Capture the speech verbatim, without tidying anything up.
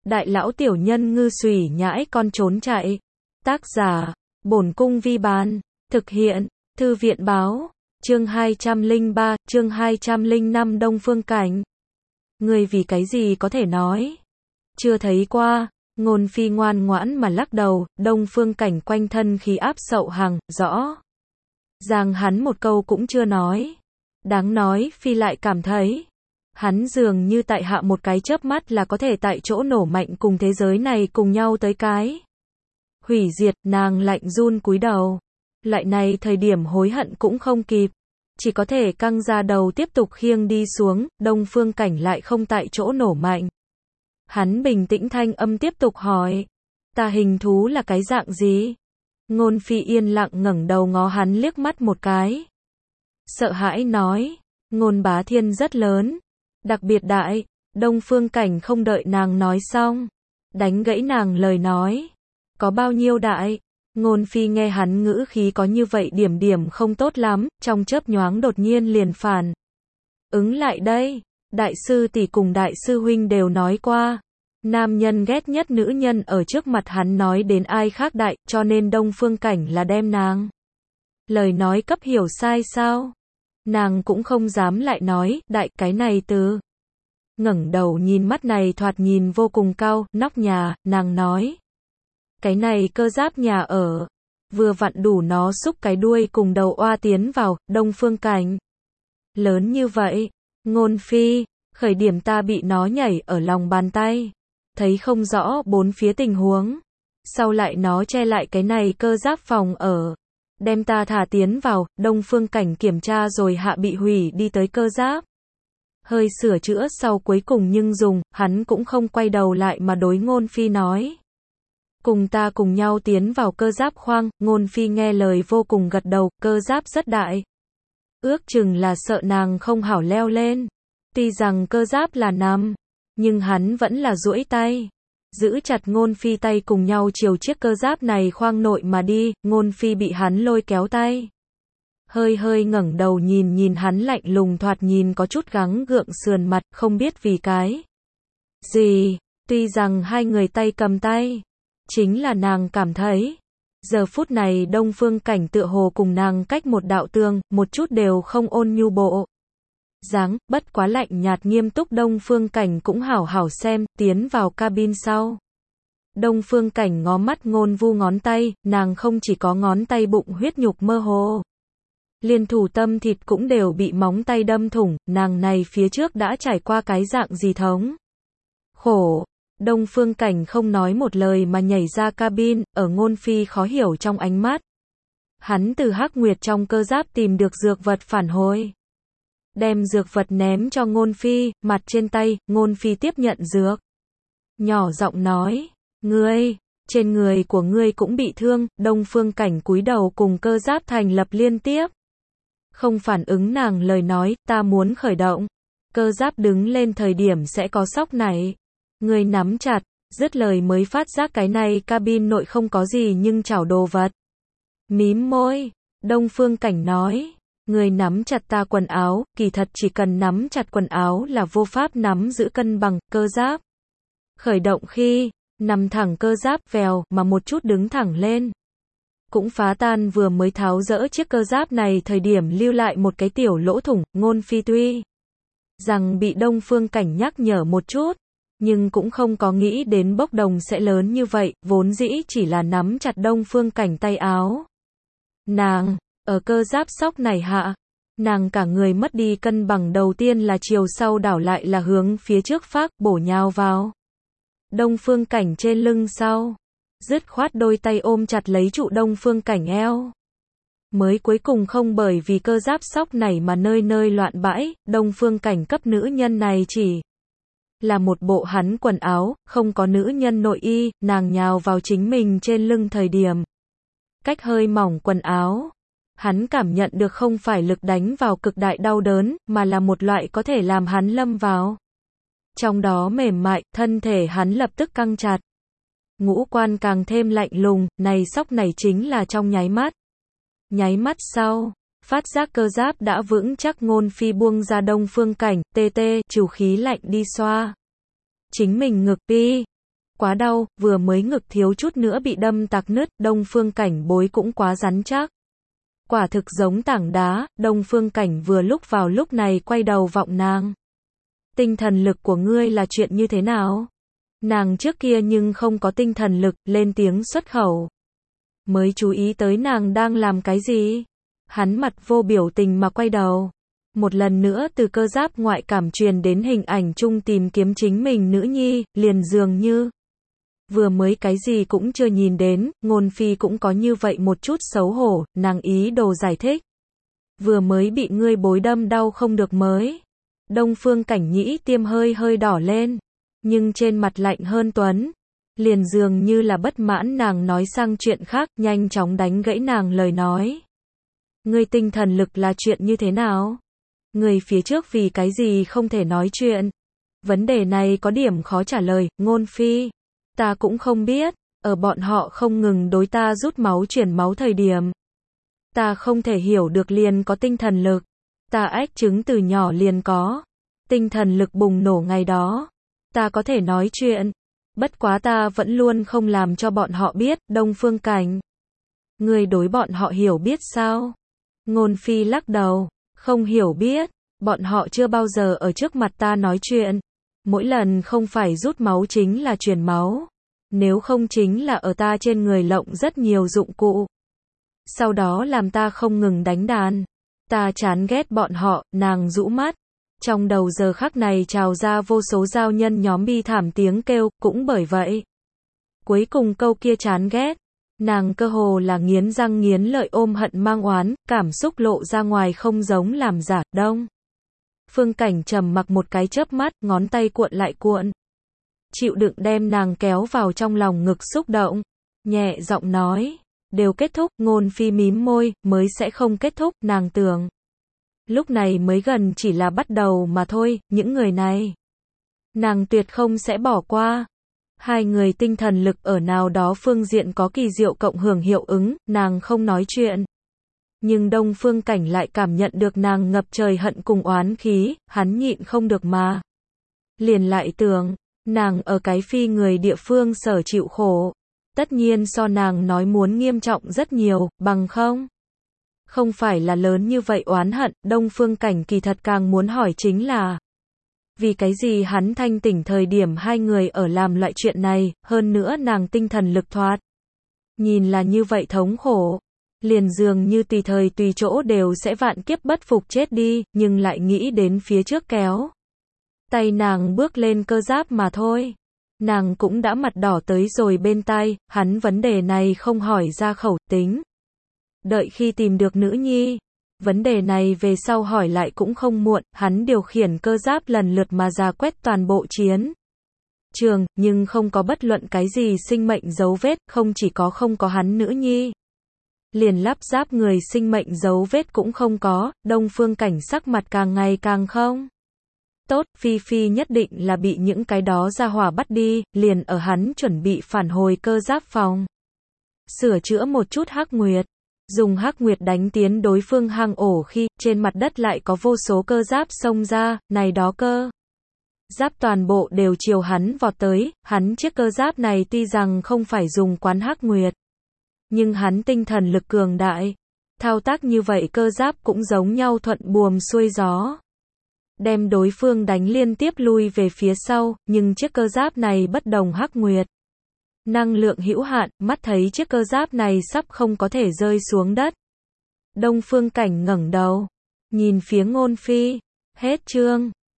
đại lão tiểu nhân ngư xùy nhãi con trốn chạy. Tác giả, Bổn Cung Vi Bán. Thực hiện, Thư viện Báo. Chương hai trăm lẻ ba, chương hai trăm lẻ năm Đông Phương Cảnh. Ngươi vì cái gì có thể nói? Chưa thấy qua. Ngôn Phi ngoan ngoãn mà lắc đầu. Đông Phương Cảnh quanh thân khí áp sậu hàng, rõ ràng hắn một câu cũng chưa nói. Đáng nói Phi lại cảm thấy hắn dường như tại hạ một cái chớp mắt là có thể tại chỗ nổ mạnh cùng thế giới này cùng nhau tới cái hủy diệt. Nàng lạnh run cúi đầu. Loại này thời điểm hối hận cũng không kịp, chỉ có thể căng ra đầu tiếp tục khiêng đi xuống. Đông Phương Cảnh lại không tại chỗ nổ mạnh. Hắn bình tĩnh thanh âm tiếp tục hỏi, ta hình thú là cái dạng gì? Ngôn Phi yên lặng ngẩng đầu ngó hắn liếc mắt một cái. Sợ hãi nói, Ngôn Bá Thiên rất lớn, đặc biệt đại. Đông Phương Cảnh không đợi nàng nói xong, đánh gãy nàng lời nói. Có bao nhiêu đại? Ngôn Phi nghe hắn ngữ khí có như vậy điểm điểm không tốt lắm, trong chớp nhoáng đột nhiên liền phản ứng lại đây. Đại sư tỷ cùng đại sư huynh đều nói qua, nam nhân ghét nhất nữ nhân ở trước mặt hắn nói đến ai khác đại, cho nên Đông Phương Cảnh là đem nàng lời nói cấp hiểu sai sao? Nàng cũng không dám lại nói, đại cái này từ. Ngẩng đầu nhìn mắt này thoạt nhìn vô cùng cao, nóc nhà, nàng nói. Cái này cơ giáp nhà ở, vừa vặn đủ nó xúc cái đuôi cùng đầu oa tiến vào. Đông Phương Cảnh. Lớn như vậy, Ngôn Phi, khởi điểm ta bị nó nhảy ở lòng bàn tay. Thấy không rõ bốn phía tình huống. Sau lại nó che lại cái này cơ giáp phòng ở. Đem ta thả tiến vào. Đông Phương Cảnh kiểm tra rồi hạ bị hủy đi tới cơ giáp. Hơi sửa chữa sau cuối cùng nhưng dùng, hắn cũng không quay đầu lại mà đối Ngôn Phi nói. Cùng ta cùng nhau tiến vào cơ giáp khoang. Ngôn Phi nghe lời vô cùng gật đầu, cơ giáp rất đại. Ước chừng là sợ nàng không hảo leo lên. Tuy rằng cơ giáp là nằm, nhưng hắn vẫn là duỗi tay, giữ chặt Ngôn Phi tay cùng nhau chiều chiếc cơ giáp này khoang nội mà đi. Ngôn Phi bị hắn lôi kéo tay, hơi hơi ngẩng đầu nhìn nhìn hắn lạnh lùng thoạt nhìn có chút gắng gượng sườn mặt, không biết vì cái gì. Tuy rằng hai người tay cầm tay, chính là nàng cảm thấy giờ phút này Đông Phương Cảnh tựa hồ cùng nàng cách một đạo tường, một chút đều không ôn nhu bộ dáng, bất quá lạnh nhạt nghiêm túc. Đông Phương Cảnh cũng hảo hảo xem, tiến vào cabin sau. Đông Phương Cảnh ngó mắt Ngôn Vu ngón tay, nàng không chỉ có ngón tay bụng huyết nhục mơ hồ, liền thủ tâm thịt cũng đều bị móng tay đâm thủng. Nàng này phía trước đã trải qua cái dạng gì thống khổ. Đông Phương Cảnh không nói một lời mà nhảy ra cabin, ở Ngôn Phi khó hiểu trong ánh mắt. Hắn từ Hắc Nguyệt trong cơ giáp tìm được dược vật phản hồi. Đem dược vật ném cho Ngôn Phi, mặt trên tay. Ngôn Phi tiếp nhận dược, nhỏ giọng nói, ngươi, trên người của ngươi cũng bị thương. Đông Phương Cảnh cúi đầu cùng cơ giáp thành lập liên tiếp. Không phản ứng nàng lời nói, ta muốn khởi động. Cơ giáp đứng lên thời điểm sẽ có sóc này. Ngươi nắm chặt, dứt lời mới phát giác cái này cabin nội không có gì nhưng chảo đồ vật. Mím môi, Đông Phương Cảnh nói. Người nắm chặt ta quần áo, kỳ thật chỉ cần nắm chặt quần áo là vô pháp nắm giữ cân bằng. Cơ giáp khởi động khi nằm thẳng, cơ giáp vèo mà một chút đứng thẳng lên, cũng phá tan vừa mới tháo dỡ chiếc cơ giáp này thời điểm lưu lại một cái tiểu lỗ thủng. Ngôn Phi tuy rằng bị Đông Phương Cảnh nhắc nhở một chút, nhưng cũng không có nghĩ đến bốc đồng sẽ lớn như vậy, vốn dĩ chỉ là nắm chặt Đông Phương Cảnh tay áo. Nàng ở cơ giáp sóc này hạ, nàng cả người mất đi cân bằng, đầu tiên là chiều sau đảo lại là hướng phía trước phác bổ nhào vào Đông Phương Cảnh trên lưng sau, dứt khoát đôi tay ôm chặt lấy trụ Đông Phương Cảnh eo. Mới cuối cùng không bởi vì cơ giáp sóc này mà nơi nơi loạn bãi. Đông Phương Cảnh cấp nữ nhân này chỉ là một bộ hắn quần áo, không có nữ nhân nội y. Nàng nhào vào chính mình trên lưng thời điểm, cách hơi mỏng quần áo, hắn cảm nhận được không phải lực đánh vào cực đại đau đớn, mà là một loại có thể làm hắn lâm vào trong đó mềm mại. Thân thể hắn lập tức căng chặt, ngũ quan càng thêm lạnh lùng. Này sóc này chính là trong nháy mắt. Nháy mắt sau, phát giác cơ giáp đã vững chắc. Ngôn Phi buông ra Đông Phương Cảnh, tê tê, chủ khí lạnh đi xoa chính mình ngực. Pi, Quá đau, vừa mới ngực thiếu chút nữa bị đâm tạc nứt, Đông Phương Cảnh bối cũng quá rắn chắc. Quả thực giống tảng đá, Đông Phương Cảnh vừa lúc vào lúc này quay đầu vọng nàng. Tinh thần lực của ngươi là chuyện như thế nào? Nàng trước kia nhưng không có tinh thần lực, lên tiếng xuất khẩu. Mới chú ý tới nàng đang làm cái gì? Hắn mặt vô biểu tình mà quay đầu. Một lần nữa từ cơ giáp ngoại cảm truyền đến hình ảnh chung tìm kiếm chính mình nữ nhi, liền dường như vừa mới cái gì cũng chưa nhìn đến, Ngôn Phi cũng có như vậy một chút xấu hổ, nàng ý đồ giải thích. Vừa mới bị ngươi bối đâm đau không được mới. Đông Phương Cảnh nhĩ tiêm hơi hơi đỏ lên, nhưng trên mặt lạnh hơn tuấn. Liền dường như là bất mãn nàng nói sang chuyện khác, nhanh chóng đánh gãy nàng lời nói. Ngươi tinh thần lực là chuyện như thế nào? Người phía trước vì cái gì không thể nói chuyện? Vấn đề này có điểm khó trả lời, Ngôn Phi. Ta cũng không biết, ở bọn họ không ngừng đối ta rút máu chuyển máu thời điểm. Ta không thể hiểu được liền có tinh thần lực. Ta ếch trứng từ nhỏ liền có. Tinh thần lực bùng nổ ngày đó. Ta có thể nói chuyện. Bất quá ta vẫn luôn không làm cho bọn họ biết, Đông Phương Cảnh. Người đối bọn họ hiểu biết sao? Ngôn Phi lắc đầu, không hiểu biết, bọn họ chưa bao giờ ở trước mặt ta nói chuyện. Mỗi lần không phải rút máu chính là truyền máu. Nếu không chính là ở ta trên người lộng rất nhiều dụng cụ. Sau đó làm ta không ngừng đánh đàn. Ta chán ghét bọn họ, nàng rũ mắt. Trong đầu giờ khắc này trào ra vô số giao nhân nhóm bi thảm tiếng kêu, cũng bởi vậy. Cuối cùng câu kia chán ghét. Nàng cơ hồ là nghiến răng nghiến lợi ôm hận mang oán, cảm xúc lộ ra ngoài không giống làm giả, Đông Phương Cảnh trầm mặc một cái chớp mắt, ngón tay cuộn lại cuộn. Chịu đựng đem nàng kéo vào trong lòng ngực xúc động. Nhẹ giọng nói, đều kết thúc, Ngôn Phi mím môi, mới sẽ không kết thúc, nàng tưởng. Lúc này mới gần chỉ là bắt đầu mà thôi, những người này. Nàng tuyệt không sẽ bỏ qua. Hai người tinh thần lực ở nào đó phương diện có kỳ diệu cộng hưởng hiệu ứng, nàng không nói chuyện. Nhưng Đông Phương Cảnh lại cảm nhận được nàng ngập trời hận cùng oán khí, hắn nhịn không được mà. Liền lại tưởng, nàng ở cái phi người địa phương sở chịu khổ. Tất nhiên so nàng nói muốn nghiêm trọng rất nhiều, bằng không? Không phải là lớn như vậy oán hận, Đông Phương Cảnh kỳ thật càng muốn hỏi chính là vì cái gì hắn thanh tỉnh thời điểm hai người ở làm loại chuyện này, hơn nữa nàng tinh thần lực thoát. Nhìn là như vậy thống khổ. Liền dường như tùy thời tùy chỗ đều sẽ vạn kiếp bất phục chết đi, nhưng lại nghĩ đến phía trước kéo. Tay nàng bước lên cơ giáp mà thôi. Nàng cũng đã mặt đỏ tới rồi bên tai, hắn vấn đề này không hỏi ra khẩu tính. Đợi khi tìm được nữ nhi. Vấn đề này về sau hỏi lại cũng không muộn, hắn điều khiển cơ giáp lần lượt mà rà quét toàn bộ chiến trường, nhưng không có bất luận cái gì sinh mệnh dấu vết, không chỉ có không có hắn nữ nhi. Liền lắp ráp người sinh mệnh dấu vết cũng không có, Đông Phương Cảnh sắc mặt càng ngày càng không tốt, Phi Phi nhất định là bị những cái đó ra hỏa bắt đi, liền ở hắn chuẩn bị phản hồi cơ giáp phòng. Sửa chữa một chút Hắc Nguyệt. Dùng Hắc Nguyệt đánh tiến đối phương hang ổ khi, trên mặt đất lại có vô số cơ giáp xông ra, này đó cơ. Giáp toàn bộ đều chiều hắn vọt tới, hắn chiếc cơ giáp này tuy rằng không phải dùng quán Hắc Nguyệt. Nhưng hắn tinh thần lực cường đại. Thao tác như vậy cơ giáp cũng giống nhau thuận buồm xuôi gió. Đem đối phương đánh liên tiếp lui về phía sau, nhưng chiếc cơ giáp này bất đồng Hắc Nguyệt. Năng lượng hữu hạn, mắt thấy chiếc cơ giáp này sắp không có thể rơi xuống đất. Đông Phương Cảnh ngẩng đầu, nhìn phía Ngôn Phi, hết chương.